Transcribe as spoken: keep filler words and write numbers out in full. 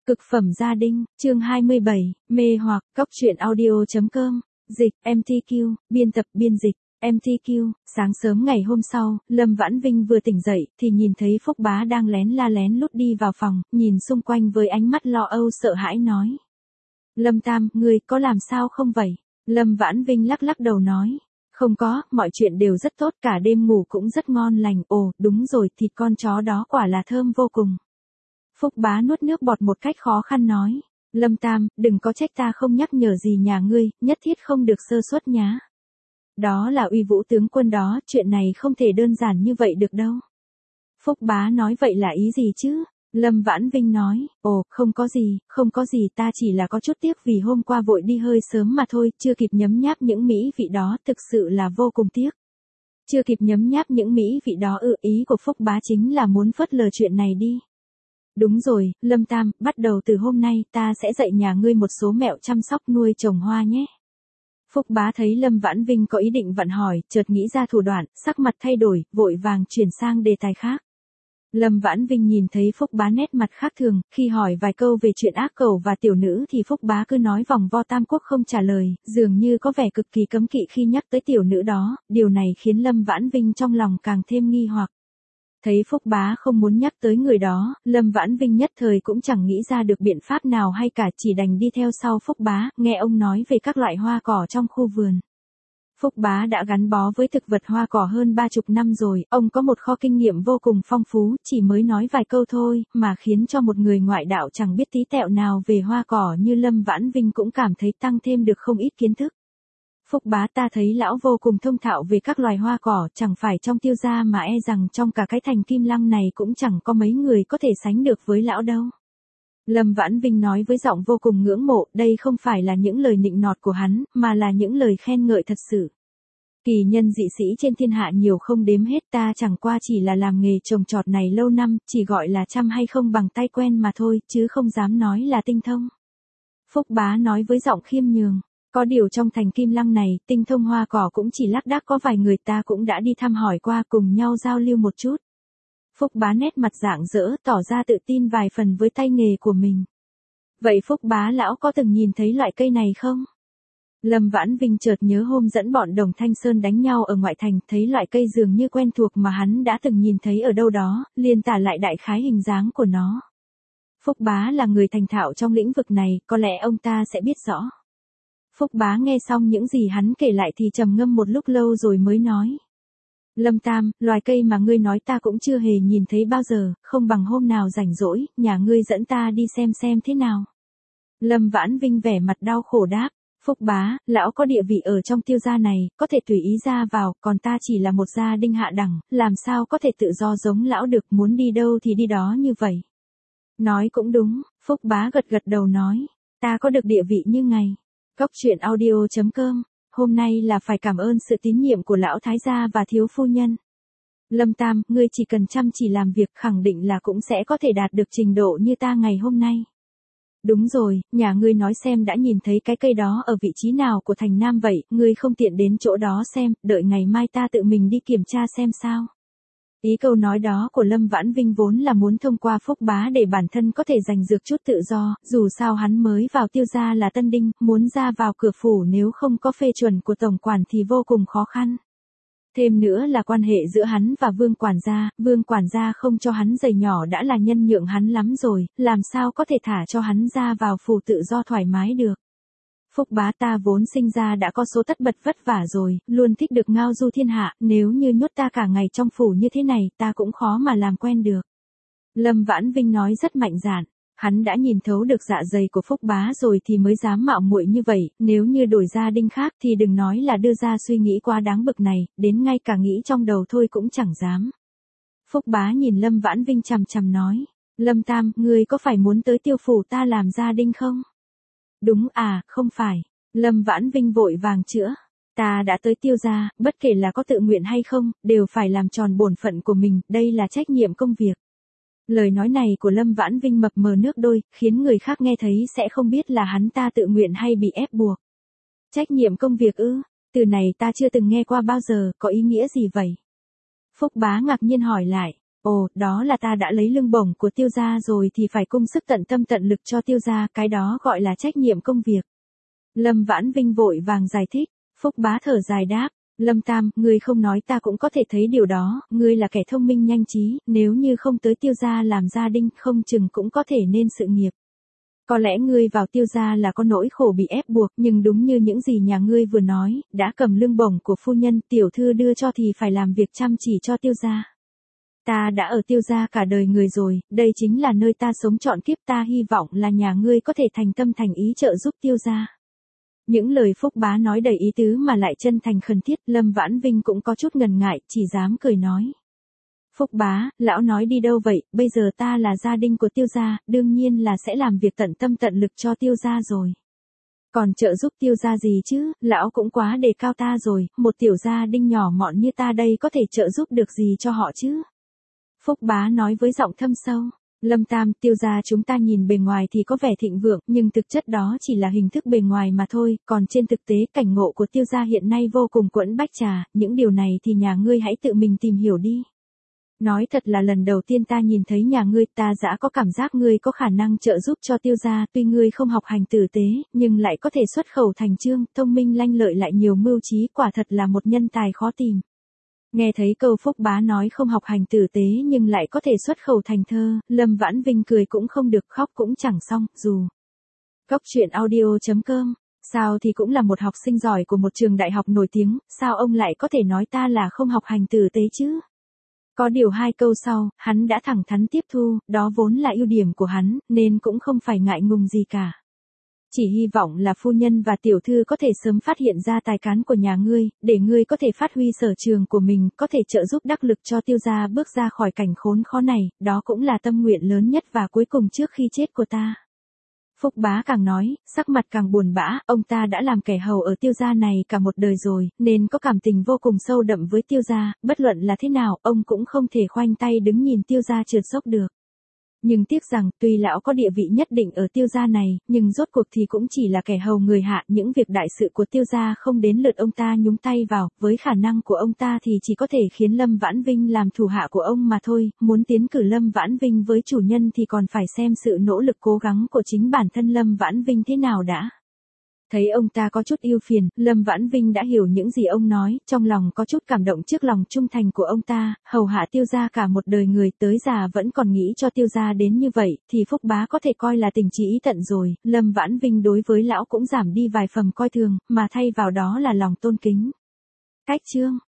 Cực phẩm gia đình, chương hai mươi bảy, mê hoặc, cóc truyện audio.com, dịch, em tê quy, biên tập biên dịch, em tê quy, sáng sớm ngày hôm sau, Lâm Vãn Vinh vừa tỉnh dậy, thì nhìn thấy Phúc Bá đang lén la lén lút đi vào phòng, nhìn xung quanh với ánh mắt lo âu sợ hãi nói. Lâm Tam, ngươi có làm sao không vậy? Lâm Vãn Vinh lắc lắc đầu nói. Không có, mọi chuyện đều rất tốt, cả đêm ngủ cũng rất ngon lành, ồ, đúng rồi, thịt con chó đó quả là thơm vô cùng. Phúc Bá nuốt nước bọt một cách khó khăn nói. Lâm Tam, đừng có trách ta không nhắc nhở gì nhà ngươi, nhất thiết không được sơ suất nhá. Đó là uy vũ tướng quân đó, chuyện này không thể đơn giản như vậy được đâu. Phúc Bá nói vậy là ý gì chứ? Lâm Vãn Vinh nói, ồ, không có gì, không có gì, ta chỉ là có chút tiếc vì hôm qua vội đi hơi sớm mà thôi, chưa kịp nhấm nháp những mỹ vị đó, thực sự là vô cùng tiếc. Chưa kịp nhấm nháp những mỹ vị đó ư, ý của Phúc Bá chính là muốn phớt lờ chuyện này đi. Đúng rồi, Lâm Tam, bắt đầu từ hôm nay ta sẽ dạy nhà ngươi một số mẹo chăm sóc nuôi trồng hoa nhé. Phúc Bá thấy Lâm Vãn Vinh có ý định vặn hỏi, chợt nghĩ ra thủ đoạn, sắc mặt thay đổi, vội vàng chuyển sang đề tài khác. Lâm Vãn Vinh nhìn thấy Phúc Bá nét mặt khác thường, khi hỏi vài câu về chuyện ác cẩu và tiểu nữ thì Phúc Bá cứ nói vòng vo tam quốc không trả lời, dường như có vẻ cực kỳ cấm kỵ khi nhắc tới tiểu nữ đó, điều này khiến Lâm Vãn Vinh trong lòng càng thêm nghi hoặc. Thấy Phúc Bá không muốn nhắc tới người đó, Lâm Vãn Vinh nhất thời cũng chẳng nghĩ ra được biện pháp nào hay cả, chỉ đành đi theo sau Phúc Bá, nghe ông nói về các loại hoa cỏ trong khu vườn. Phúc Bá đã gắn bó với thực vật hoa cỏ hơn ba chục năm rồi, ông có một kho kinh nghiệm vô cùng phong phú, chỉ mới nói vài câu thôi, mà khiến cho một người ngoại đạo chẳng biết tí tẹo nào về hoa cỏ như Lâm Vãn Vinh cũng cảm thấy tăng thêm được không ít kiến thức. Phúc Bá, ta thấy lão vô cùng thông thạo về các loài hoa cỏ, chẳng phải trong Tiêu gia mà e rằng trong cả cái thành Kim Lăng này cũng chẳng có mấy người có thể sánh được với lão đâu. Lâm Vãn Vinh nói với giọng vô cùng ngưỡng mộ, đây không phải là những lời nịnh nọt của hắn, mà là những lời khen ngợi thật sự. Kỳ nhân dị sĩ trên thiên hạ nhiều không đếm hết, ta chẳng qua chỉ là làm nghề trồng trọt này lâu năm, chỉ gọi là chăm hay không bằng tay quen mà thôi, chứ không dám nói là tinh thông. Phúc Bá nói với giọng khiêm nhường. Có điều trong thành Kim Lăng này, tinh thông hoa cỏ cũng chỉ lác đác có vài người, ta cũng đã đi thăm hỏi qua, cùng nhau giao lưu một chút. Phúc Bá nét mặt rạng rỡ, tỏ ra tự tin vài phần với tay nghề của mình. Vậy Phúc Bá lão có từng nhìn thấy loại cây này không? Lâm Vãn Vinh chợt nhớ hôm dẫn bọn Đồng Thanh Sơn đánh nhau ở ngoại thành, thấy loại cây dường như quen thuộc mà hắn đã từng nhìn thấy ở đâu đó, liền tả lại đại khái hình dáng của nó. Phúc Bá là người thành thạo trong lĩnh vực này, có lẽ ông ta sẽ biết rõ. Phúc Bá nghe xong những gì hắn kể lại thì trầm ngâm một lúc lâu rồi mới nói. Lâm Tam, loài cây mà ngươi nói ta cũng chưa hề nhìn thấy bao giờ, không bằng hôm nào rảnh rỗi, nhà ngươi dẫn ta đi xem xem thế nào. Lâm Vãn Vinh vẻ mặt đau khổ đáp. Phúc Bá, lão có địa vị ở trong Tiêu gia này, có thể tùy ý ra vào, còn ta chỉ là một gia đinh hạ đẳng, làm sao có thể tự do giống lão được, muốn đi đâu thì đi đó như vậy. Nói cũng đúng, Phúc Bá gật gật đầu nói, ta có được địa vị như ngày. Cóc truyện audio.com, hôm nay là phải cảm ơn sự tín nhiệm của lão thái gia và thiếu phu nhân. Lâm Tam, ngươi chỉ cần chăm chỉ làm việc, khẳng định là cũng sẽ có thể đạt được trình độ như ta ngày hôm nay. Đúng rồi, nhà ngươi nói xem đã nhìn thấy cái cây đó ở vị trí nào của thành Nam vậy, ngươi không tiện đến chỗ đó xem, đợi ngày mai ta tự mình đi kiểm tra xem sao. Ý câu nói đó của Lâm Vãn Vinh vốn là muốn thông qua Phúc Bá để bản thân có thể giành được chút tự do, dù sao hắn mới vào Tiêu gia là tân đinh, muốn ra vào cửa phủ nếu không có phê chuẩn của tổng quản thì vô cùng khó khăn. Thêm nữa là quan hệ giữa hắn và Vương quản gia, Vương quản gia không cho hắn giày nhỏ đã là nhân nhượng hắn lắm rồi, làm sao có thể thả cho hắn ra vào phủ tự do thoải mái được. Phúc Bá, ta vốn sinh ra đã có số tất bật vất vả rồi, luôn thích được ngao du thiên hạ, nếu như nhốt ta cả ngày trong phủ như thế này, ta cũng khó mà làm quen được. Lâm Vãn Vinh nói rất mạnh dạn, hắn đã nhìn thấu được dạ dày của Phúc Bá rồi thì mới dám mạo muội như vậy, nếu như đổi gia đinh khác thì đừng nói là đưa ra suy nghĩ quá đáng bực này, đến ngay cả nghĩ trong đầu thôi cũng chẳng dám. Phúc Bá nhìn Lâm Vãn Vinh chằm chằm nói, Lâm Tam, ngươi có phải muốn tới Tiêu phủ ta làm gia đinh không? Đúng à, không phải. Lâm Vãn Vinh vội vàng chữa. Ta đã tới Tiêu gia, bất kể là có tự nguyện hay không, đều phải làm tròn bổn phận của mình, đây là trách nhiệm công việc. Lời nói này của Lâm Vãn Vinh mập mờ nước đôi, khiến người khác nghe thấy sẽ không biết là hắn ta tự nguyện hay bị ép buộc. Trách nhiệm công việc ư, từ này ta chưa từng nghe qua bao giờ, có ý nghĩa gì vậy? Phúc Bá ngạc nhiên hỏi lại. Ồ, đó là ta đã lấy lương bổng của Tiêu gia rồi thì phải cung sức tận tâm tận lực cho Tiêu gia, cái đó gọi là trách nhiệm công việc. Lâm Vãn Vinh vội vàng giải thích, Phúc Bá thở dài đáp, Lâm Tam, ngươi không nói ta cũng có thể thấy điều đó, ngươi là kẻ thông minh nhanh trí, nếu như không tới Tiêu gia làm gia đinh không chừng cũng có thể nên sự nghiệp. Có lẽ ngươi vào Tiêu gia là có nỗi khổ bị ép buộc, nhưng đúng như những gì nhà ngươi vừa nói, đã cầm lương bổng của phu nhân, tiểu thư đưa cho thì phải làm việc chăm chỉ cho Tiêu gia. Ta đã ở Tiêu gia cả đời người rồi, đây chính là nơi ta sống trọn kiếp, ta hy vọng là nhà ngươi có thể thành tâm thành ý trợ giúp Tiêu gia. Những lời Phúc Bá nói đầy ý tứ mà lại chân thành khẩn thiết, Lâm Vãn Vinh cũng có chút ngần ngại, chỉ dám cười nói. Phúc Bá, lão nói đi đâu vậy, bây giờ ta là gia đình của Tiêu gia, đương nhiên là sẽ làm việc tận tâm tận lực cho Tiêu gia rồi. Còn trợ giúp Tiêu gia gì chứ, lão cũng quá đề cao ta rồi, một tiểu gia đình nhỏ mọn như ta đây có thể trợ giúp được gì cho họ chứ? Phúc Bá nói với giọng thâm sâu. Lâm Tam, Tiêu gia chúng ta nhìn bề ngoài thì có vẻ thịnh vượng, nhưng thực chất đó chỉ là hình thức bề ngoài mà thôi, còn trên thực tế cảnh ngộ của Tiêu gia hiện nay vô cùng quẫn bách trà, những điều này thì nhà ngươi hãy tự mình tìm hiểu đi. Nói thật là lần đầu tiên ta nhìn thấy nhà ngươi, ta dã có cảm giác ngươi có khả năng trợ giúp cho Tiêu gia, tuy ngươi không học hành tử tế, nhưng lại có thể xuất khẩu thành chương, thông minh lanh lợi lại nhiều mưu trí, quả thật là một nhân tài khó tìm. Nghe thấy câu Phúc Bá nói không học hành tử tế nhưng lại có thể xuất khẩu thành thơ, Lâm Vãn Vinh cười cũng không được, khóc cũng chẳng xong, dù. Cốc truyện audio chấm com, sao thì cũng là một học sinh giỏi của một trường đại học nổi tiếng, sao ông lại có thể nói ta là không học hành tử tế chứ? Có điều hai câu sau, hắn đã thẳng thắn tiếp thu, đó vốn là ưu điểm của hắn, nên cũng không phải ngại ngùng gì cả. Chỉ hy vọng là phu nhân và tiểu thư có thể sớm phát hiện ra tài cán của nhà ngươi, để ngươi có thể phát huy sở trường của mình, có thể trợ giúp đắc lực cho Tiêu gia bước ra khỏi cảnh khốn khó này, đó cũng là tâm nguyện lớn nhất và cuối cùng trước khi chết của ta. Phúc Bá càng nói, sắc mặt càng buồn bã, ông ta đã làm kẻ hầu ở Tiêu gia này cả một đời rồi, nên có cảm tình vô cùng sâu đậm với Tiêu gia, bất luận là thế nào, ông cũng không thể khoanh tay đứng nhìn Tiêu gia trượt dốc được. Nhưng tiếc rằng, tuy lão có địa vị nhất định ở Tiêu gia này, nhưng rốt cuộc thì cũng chỉ là kẻ hầu người hạ, những việc đại sự của Tiêu gia không đến lượt ông ta nhúng tay vào, với khả năng của ông ta thì chỉ có thể khiến Lâm Vãn Vinh làm thủ hạ của ông mà thôi, muốn tiến cử Lâm Vãn Vinh với chủ nhân thì còn phải xem sự nỗ lực cố gắng của chính bản thân Lâm Vãn Vinh thế nào đã. Thấy ông ta có chút ưu phiền, Lâm Vãn Vinh đã hiểu những gì ông nói, trong lòng có chút cảm động trước lòng trung thành của ông ta, hầu hạ Tiêu gia cả một đời người tới già vẫn còn nghĩ cho Tiêu gia đến như vậy, thì Phúc Bá có thể coi là tình chí ý tận rồi, Lâm Vãn Vinh đối với lão cũng giảm đi vài phần coi thường, mà thay vào đó là lòng tôn kính. Cách chương